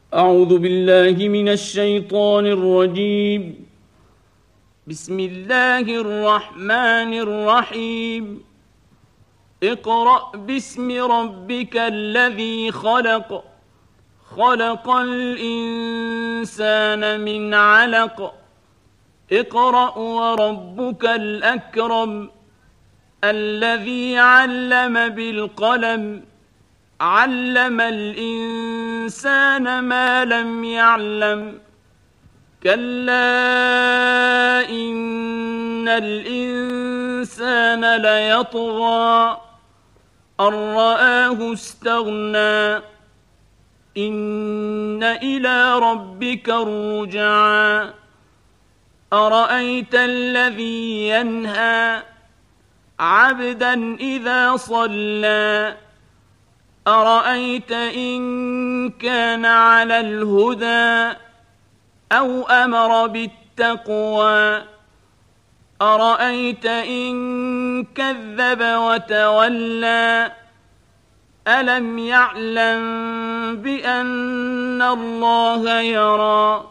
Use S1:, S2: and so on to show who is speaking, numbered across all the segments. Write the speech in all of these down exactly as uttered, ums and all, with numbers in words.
S1: أعوذ بالله من الشيطان الرجيم. بسم الله الرحمن الرحيم. اقرأ باسم ربك الذي خلق خلق الإنسان من علق اقرأ وربك الأكرم الذي علم بالقلم علم الإنسان ما لم يعلم كلا إن الإنسان ليطغى أن رآه استغنى إن إلى ربك الرجعى أرأيت الذي ينهى عبدا إذا صلى أرأيت إن كان على الهدى أو أمر بالتقوى أرأيت إن كذب وتولى ألم يعلم بأن الله يرى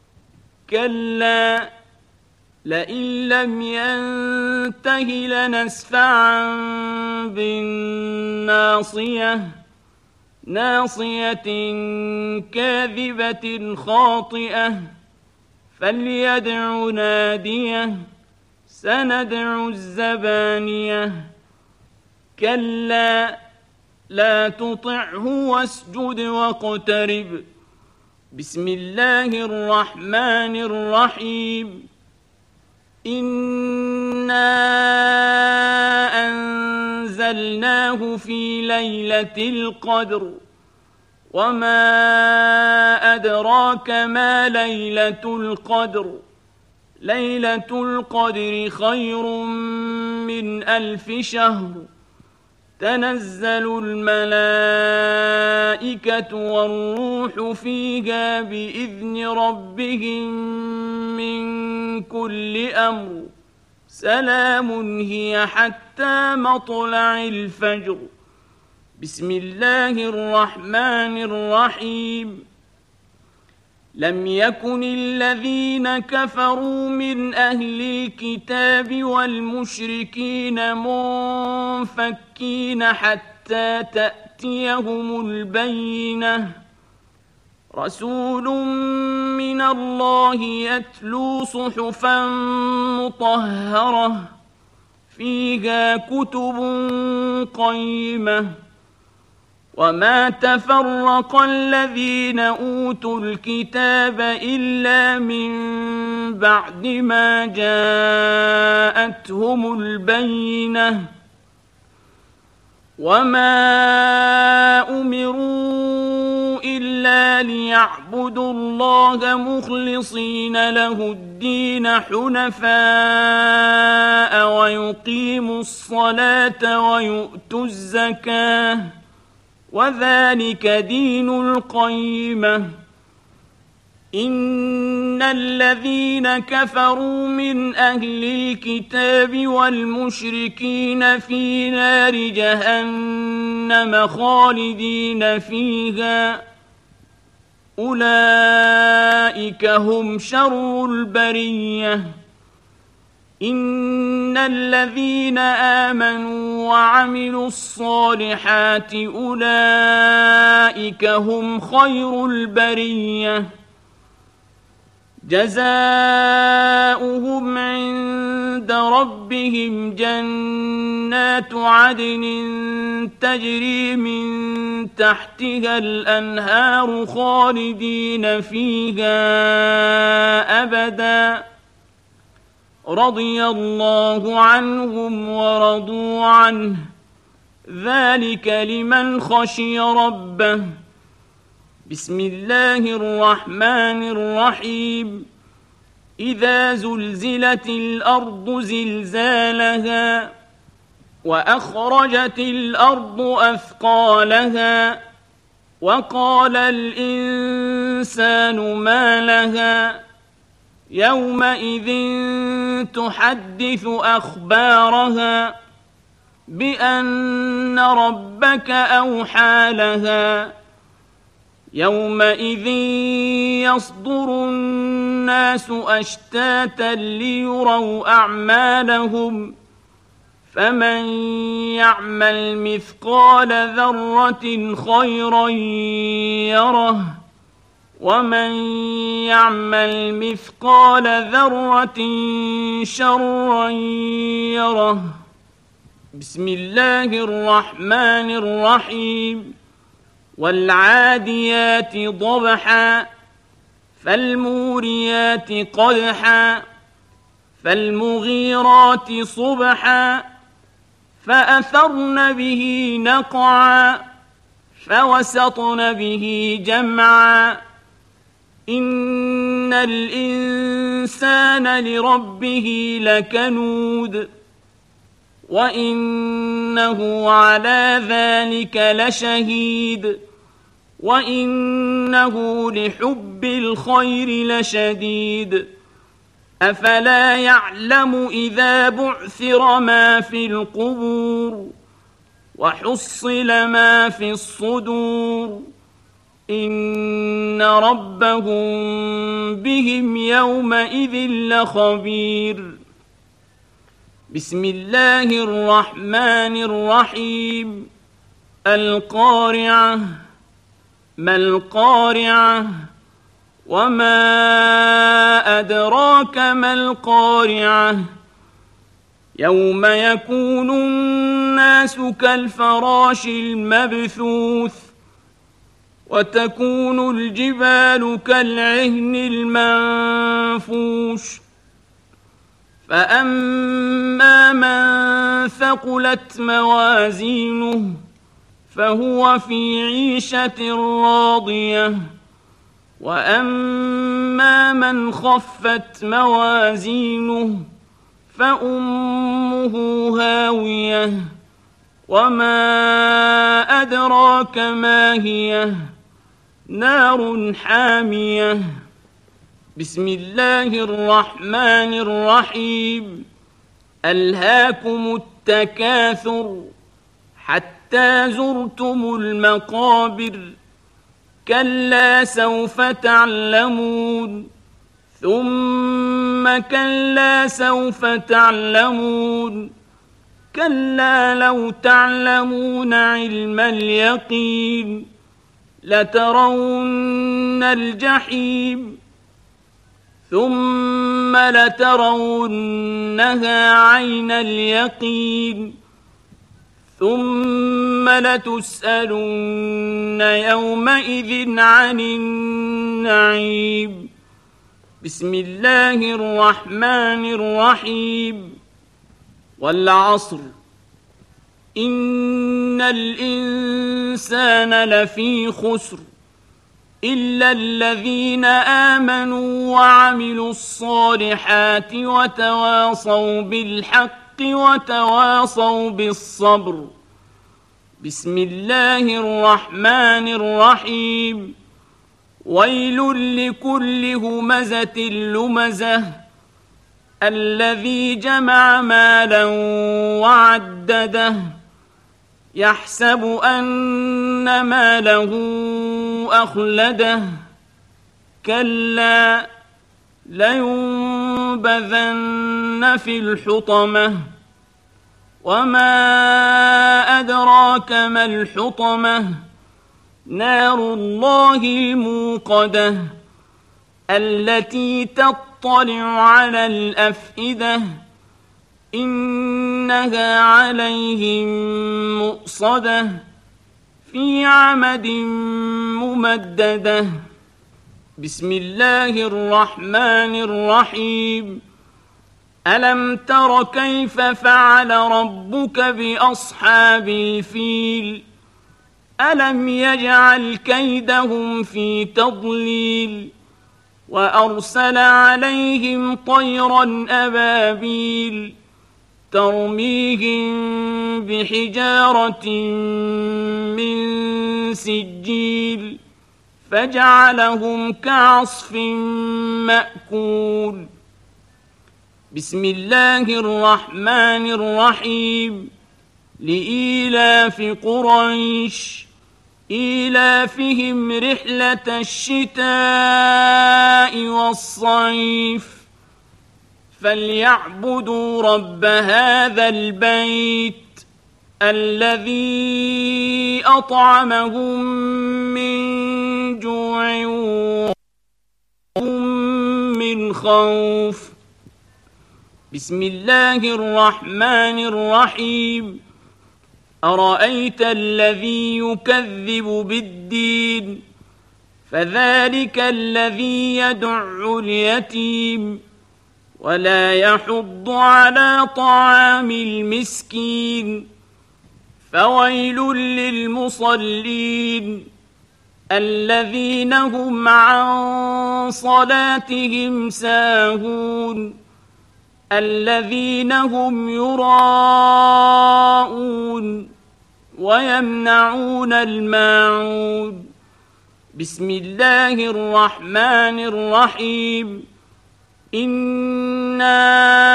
S1: كلا لئن لم ينته لنسفعا بالناصية ناصية كاذبة خاطئة فليدع ناديه سندع الزبانية كلا لا تطعه واسجد واقترب بسم الله الرحمن الرحيم إنا أنزلناه في ليلة القدر وما أدراك ما ليلة القدر ليلة القدر خير من ألف شهر تنزل الملائكة والروح فيها بإذن ربهم من كل أمر سلام هي حتى مطلع الفجر بسم الله الرحمن الرحيم لم يكن الذين كفروا من أهل الكتاب والمشركين منفكين حتى تأتيهم البينة رسول من الله يتلو صحفا مطهرة فيها كتب قيمة وما تفرق الذين أوتوا الكتاب إلا من بعد ما جاءتهم البينة وما أمروا إلا ليعبدوا الله مخلصين له الدين حنفاء ويقيموا الصلاة ويؤتوا الزكاة وذلك دين القيمة إن الذين كفروا من أهل الكتاب والمشركين في نار جهنم خالدين فيها أولئك هم شر البرية إن الذين آمنوا وعملوا الصالحات أولئك هم خير البرية جزاؤهم عند ربهم جنات عدن تجري من تحتها الأنهار خالدين فيها أبداً رضي الله عنهم ورضوا عنه ذلك لمن خشي ربه بسم الله الرحمن الرحيم إذا زلزلت الأرض زلزالها وأخرجت الأرض أثقالها وقال الإنسان ما لها يومئذ تحدث أخبارها بأن ربك أوحى لها يومئذ يصدر الناس أشتاتا ليروا أعمالهم فمن يعمل مثقال ذرة خيرا يره ومن يعمل مثقال ذرة شرا يره. بسم الله الرحمن الرحيم. والعاديات ضبحا فالموريات قدحا فالمغيرات صبحا فأثرن به نقعا فوسطن به جمعا إن الإنسان لربه لكنود وإنه على ذلك لشهيد وإنه لحب الخير لشديد. أفلا يعلم إذا بعثر ما في القبور وحصل ما في الصدور إن ربهم بهم يومئذ لخبير. بسم الله الرحمن الرحيم. القارعة ما القارعة وما أدراك ما القارعة يوم يكون الناس كالفراش المبثوث وتكون الجبال كالعهن المنفوش فأما من ثقلت موازينه فهو في عيشة راضية وأما من خفت موازينه فأمه هاوية وما أدراك ما هي نار حامية. بسم الله الرحمن الرحيم. ألهاكم التكاثر حتى زرتم المقابر كلا سوف تعلمون ثم كلا سوف تعلمون كلا لو تعلمون علم اليقين لترون الجحيم ثم لترونها عين اليقين ثم لتسألن يومئذ عن النعيم. بسم الله الرحمن الرحيم. والعصر إن الإنسان لفي خسر إلا الذين آمنوا وعملوا الصالحات وتواصوا بالحق وتواصوا بالصبر. بسم الله الرحمن الرحيم. ويل لكل همزة لمزة الذي جمع مالا وعدده يحسب أن ماله أخلده كلا لينبذن في الحطمة وما أدراك ما الحطمة نار الله الموقدة التي تطلع على الأفئدة إنها عليهم مؤصدة في عمد ممددة. بسم الله الرحمن الرحيم. ألم تر كيف فعل ربك بأصحاب الفيل ألم يجعل كيدهم في تضليل وأرسل عليهم طيرا أبابيل ترميهم بحجارة من سجيل فجعلهم كعصف مأكول. بسم الله الرحمن الرحيم. لإيلاف قريش إيلافهم رحلة الشتاء والصيف فليعبدوا رب هذا البيت الذي أطعمهم من جوع وهم من خوف. بسم الله الرحمن الرحيم. أرأيت الذي يكذب بالدين فذلك الذي يدع اليتيم ولا يحض على طعام المسكين فويل للمصلين الذين هم عن صلاتهم ساهون الذين هم يراءون ويمنعون الماعون. بسم الله الرحمن الرحيم. إنا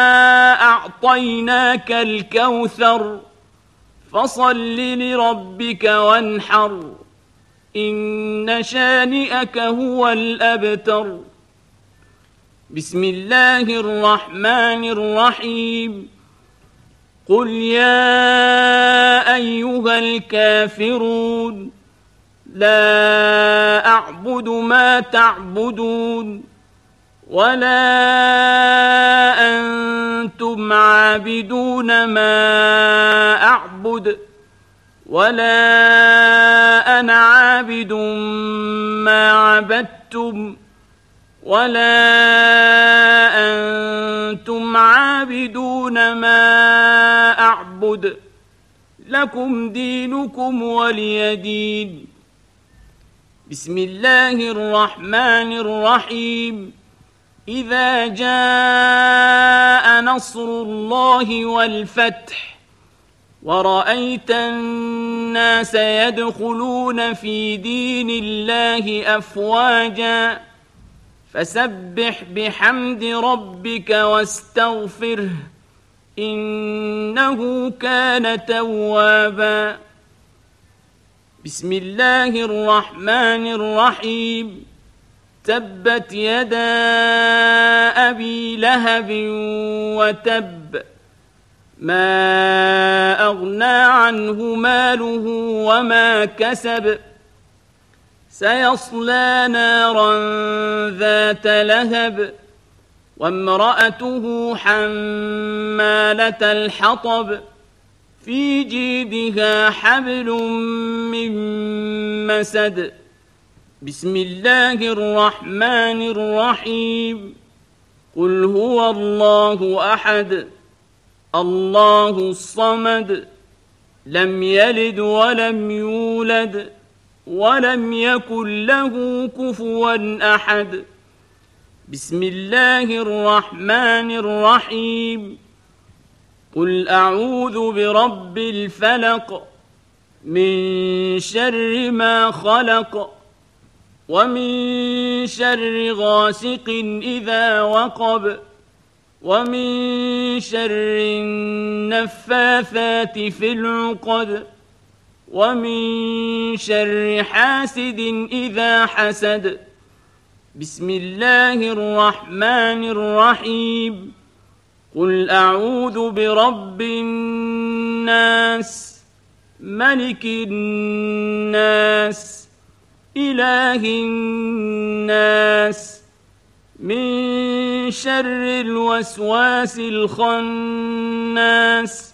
S1: أعطيناك الكوثر فصل لربك وانحر إن شانئك هو الأبتر. بسم الله الرحمن الرحيم. قل يا أيها الكافرون لا أعبد ما تعبدون ولا أنتم عابدون ما أعبد ولا أنا عابد ما عبدتم ولا أنتم عابدون ما أعبد لكم دينكم ولي دين. بسم الله الرحمن الرحيم. إذا جاء نصر الله والفتح ورأيت الناس يدخلون في دين الله أفواجا فسبح بحمد ربك واستغفره إنه كان توابا. بسم الله الرحمن الرحيم. تبت يدا أبي لهب وتب ما أغنى عنه ماله وما كسب سيصلى نارا ذات لهب وامرأته حمالة الحطب في جيدها حبل من مسد. بسم الله الرحمن الرحيم. قل هو الله أحد الله الصمد لم يلد ولم يولد ولم يكن له كفوا أحد. بسم الله الرحمن الرحيم. قل أعوذ برب الفلق من شر ما خلق ومن شر غاسق إذا وقب ومن شر النفاثات في العقد ومن شر حاسد إذا حسد. بسم الله الرحمن الرحيم. قل أعوذ برب الناس ملك الناس إله الناس من شر الوسواس الخناس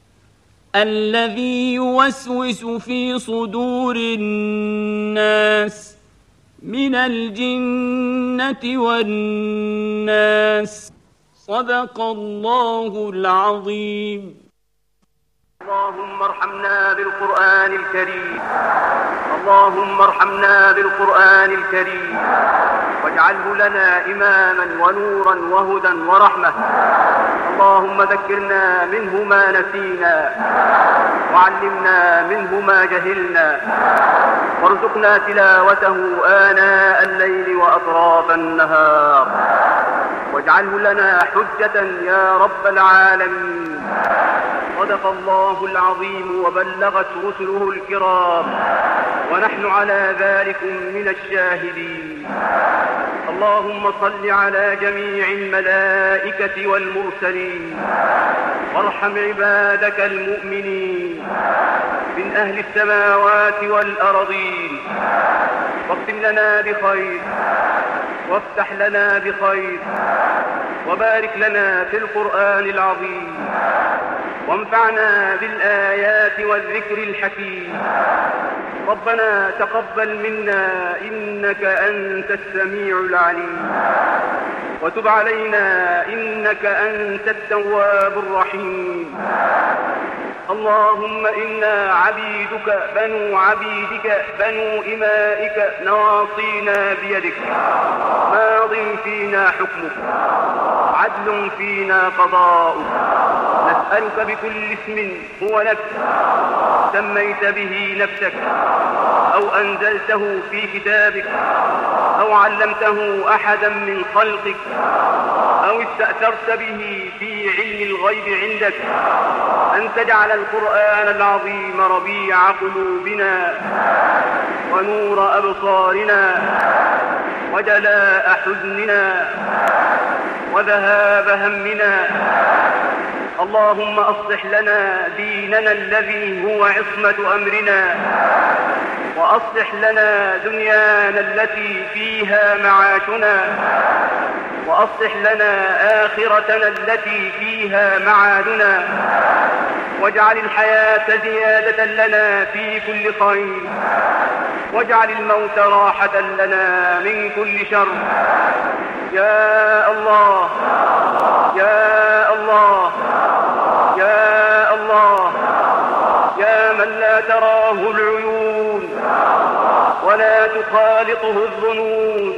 S1: الذي يوسوس في صدور الناس من الجنة والناس. صدق الله العظيم.
S2: اللهم ارحمنا بالقرآن الكريم اللهم ارحمنا بالقرآن الكريم واجعله لنا إماما ونورا وهدى ورحمة. اللهم ذكرنا منه ما نسينا وعلمنا منه ما جهلنا وارزقنا تلاوته آناء الليل وأطراف النهار واجعله لنا حجة يا رب العالمين. صدق الله العظيم وبلغت رسله الكرام، ونحن على ذلك من الشاهدين. اللهم صل على جميع الملائكة والمرسلين، وارحم عبادك المؤمنين من أهل السماوات والأرضين، واختم لنا بخير، وافتح لنا بخير، وبارك لنا في القرآن العظيم، وانفعنا بالآيات والذكر الحكيم. ربنا تقبل منا إنك أنت السميع العليم، وتب علينا إنك أنت التواب الرحيم. اللهم إنا عبيدك بنو عبيدك بنو إمائك، نواصينا بيدك، ماض فينا حكمك، عدل فينا قضاؤك. نسألك بكل اسم هو لك سميت به نفسك، أو أنزلته في كتابك، أو علمته أحدا من خلقك، أو استأثرت به في علم الغيب عندك، أن تجعل القرآن العظيم ربيع قلوبنا ونور أبصارنا وجلاء حزننا وذهاب همنا. اللهم أصلح لنا ديننا الذي هو عصمة أمرنا، وأصلح لنا دنيانا التي فيها معاشنا، وأصلح لنا آخرتنا التي فيها معادنا، واجعل الحياة زيادة لنا في كل خير، واجعل الموت راحة لنا من كل شر. يا الله يا الله يا الله، يا من لا تراه العيون ولا تخالطه الظنون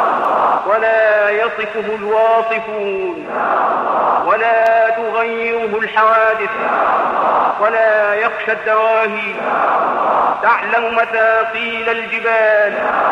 S2: ولا يصفه الواصفون ولا تغيره الحوادث ولا يخشى الدواهي، تعلم مثاقيل الجبال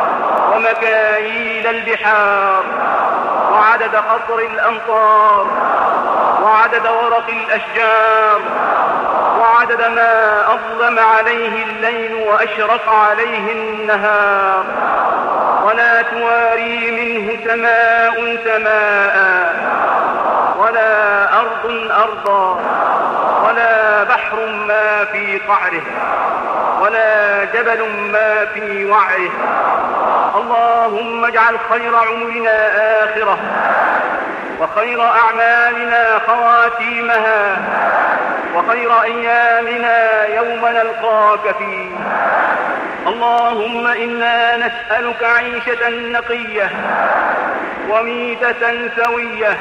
S2: ومكاييل البحار، وعدد قطر الأمطار، وعدد ورق الأشجار، وعدد ما أظلم عليه الليل وأشرق عليه النهار، ولا تواري منه سماء سماء، ولا أرض أرضا، ولا بحر ما في قعره، ولا جبل ما في وعره. اللهم اجعل خير عمرنا آخرة، وخير أعمالنا خواتيمها، وخير أيامنا يوم نلقاك فيه. اللهم إنا نسألك عيشة نقية، وميتة سوية،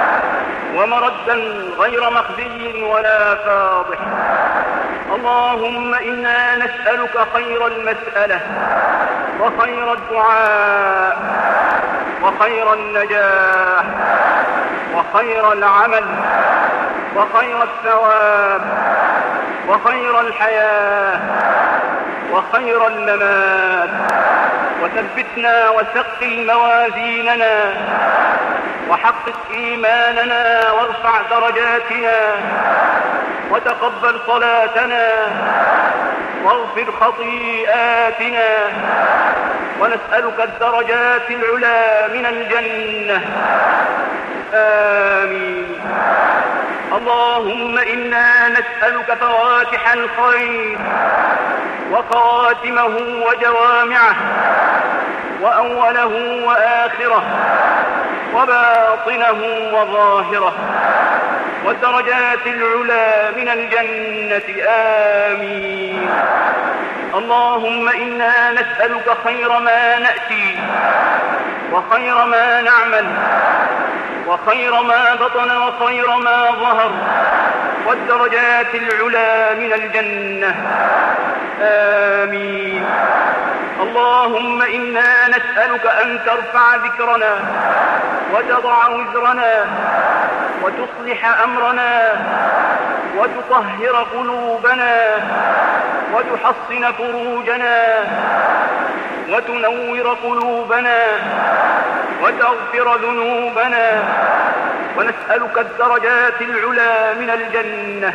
S2: ومردا غير مخزي ولا فاضح. اللهم إنا نسألك خير المسألة، وخير الدعاء، وخير النجاح، وخير العمل، وخير الثواب، وخير الحياة، وخير الممات. وثبتنا وثقل موازيننا، وحقق إيماننا، وارفع درجاتنا، وتقبل صلاتنا، واغفر خطيئاتنا، ونسألك الدرجات العلى من الجنة. آمين. اللهم إنا نسألك فواتح الخير، وخواتمه وجوامعه، وأوله وآخره، وباطنه وظاهره، والدرجات العلى من الجنة. آمين. اللهم إنا نسألك خير ما نأتي، وخير ما نعمل، وخير ما بطن، وخير ما ظهر، والدرجات العلى من الجنة. آمين. اللهم إنا نسألك أن ترفع ذكرنا، وتضع وزرنا، وتصلح أمرنا، وتطهر قلوبنا، وتحصن فروجنا، وتنور قلوبنا، وتغفر ذنوبنا، ونسألك الدرجات العلى من الجنة.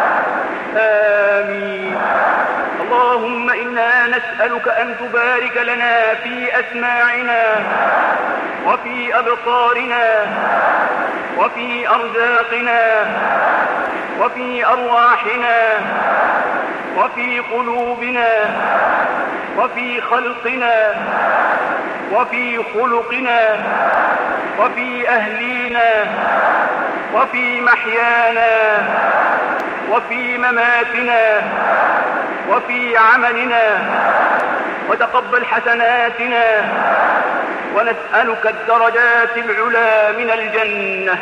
S2: آمين. اللهم إنا نسألك أن تبارك لنا في أسماعنا وفي أبصارنا وفي أرزاقنا وفي أرواحنا وفي قلوبنا وفي خلقنا وفي خلقنا وفي أهلينا وفي محيانا وفي مماتنا وفي عملنا، وتقبل حسناتنا، ونسألك الدرجات العلى من الجنة.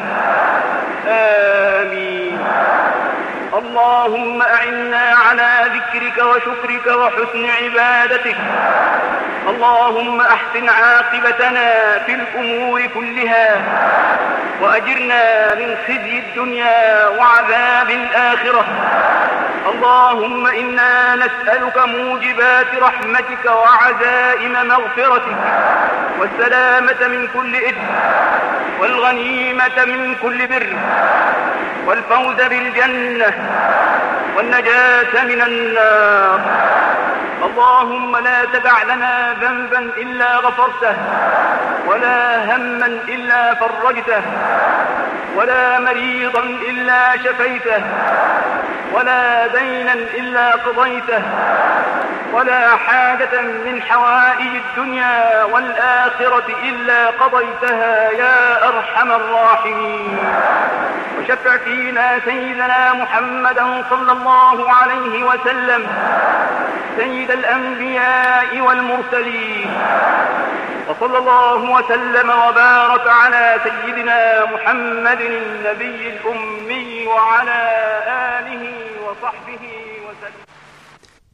S2: آمين. اللهم أعنا على ذكرك وشكرك وحسن عبادتك. اللهم أحسن عاقبتنا في الأمور كلها، وأجرنا من خزي الدنيا وعذاب الآخرة. اللهم إنا نسألك موجبات رحمتك وعزائم مغفرتك، والسلامة من كل إثم، والغنيمة من كل بر، والفوز بالجنة، والنجاة من النار. اللهم لا تدع لنا ذنبا إلا غفرته، ولا هما إلا فرجته، ولا مريضا إلا شفيته، ولا دينا إلا قضيته، ولا حاجة من حوائج الدنيا والآخرة إلا قضيتها يا أرحم الراحمين. وشفع فينا سيدنا محمدا صلى الله عليه وسلم، سيد الأنبياء والمرسلين. وصلى الله وسلم وبارك على سيدنا محمد النبي الأمي وعلى آله وصحبه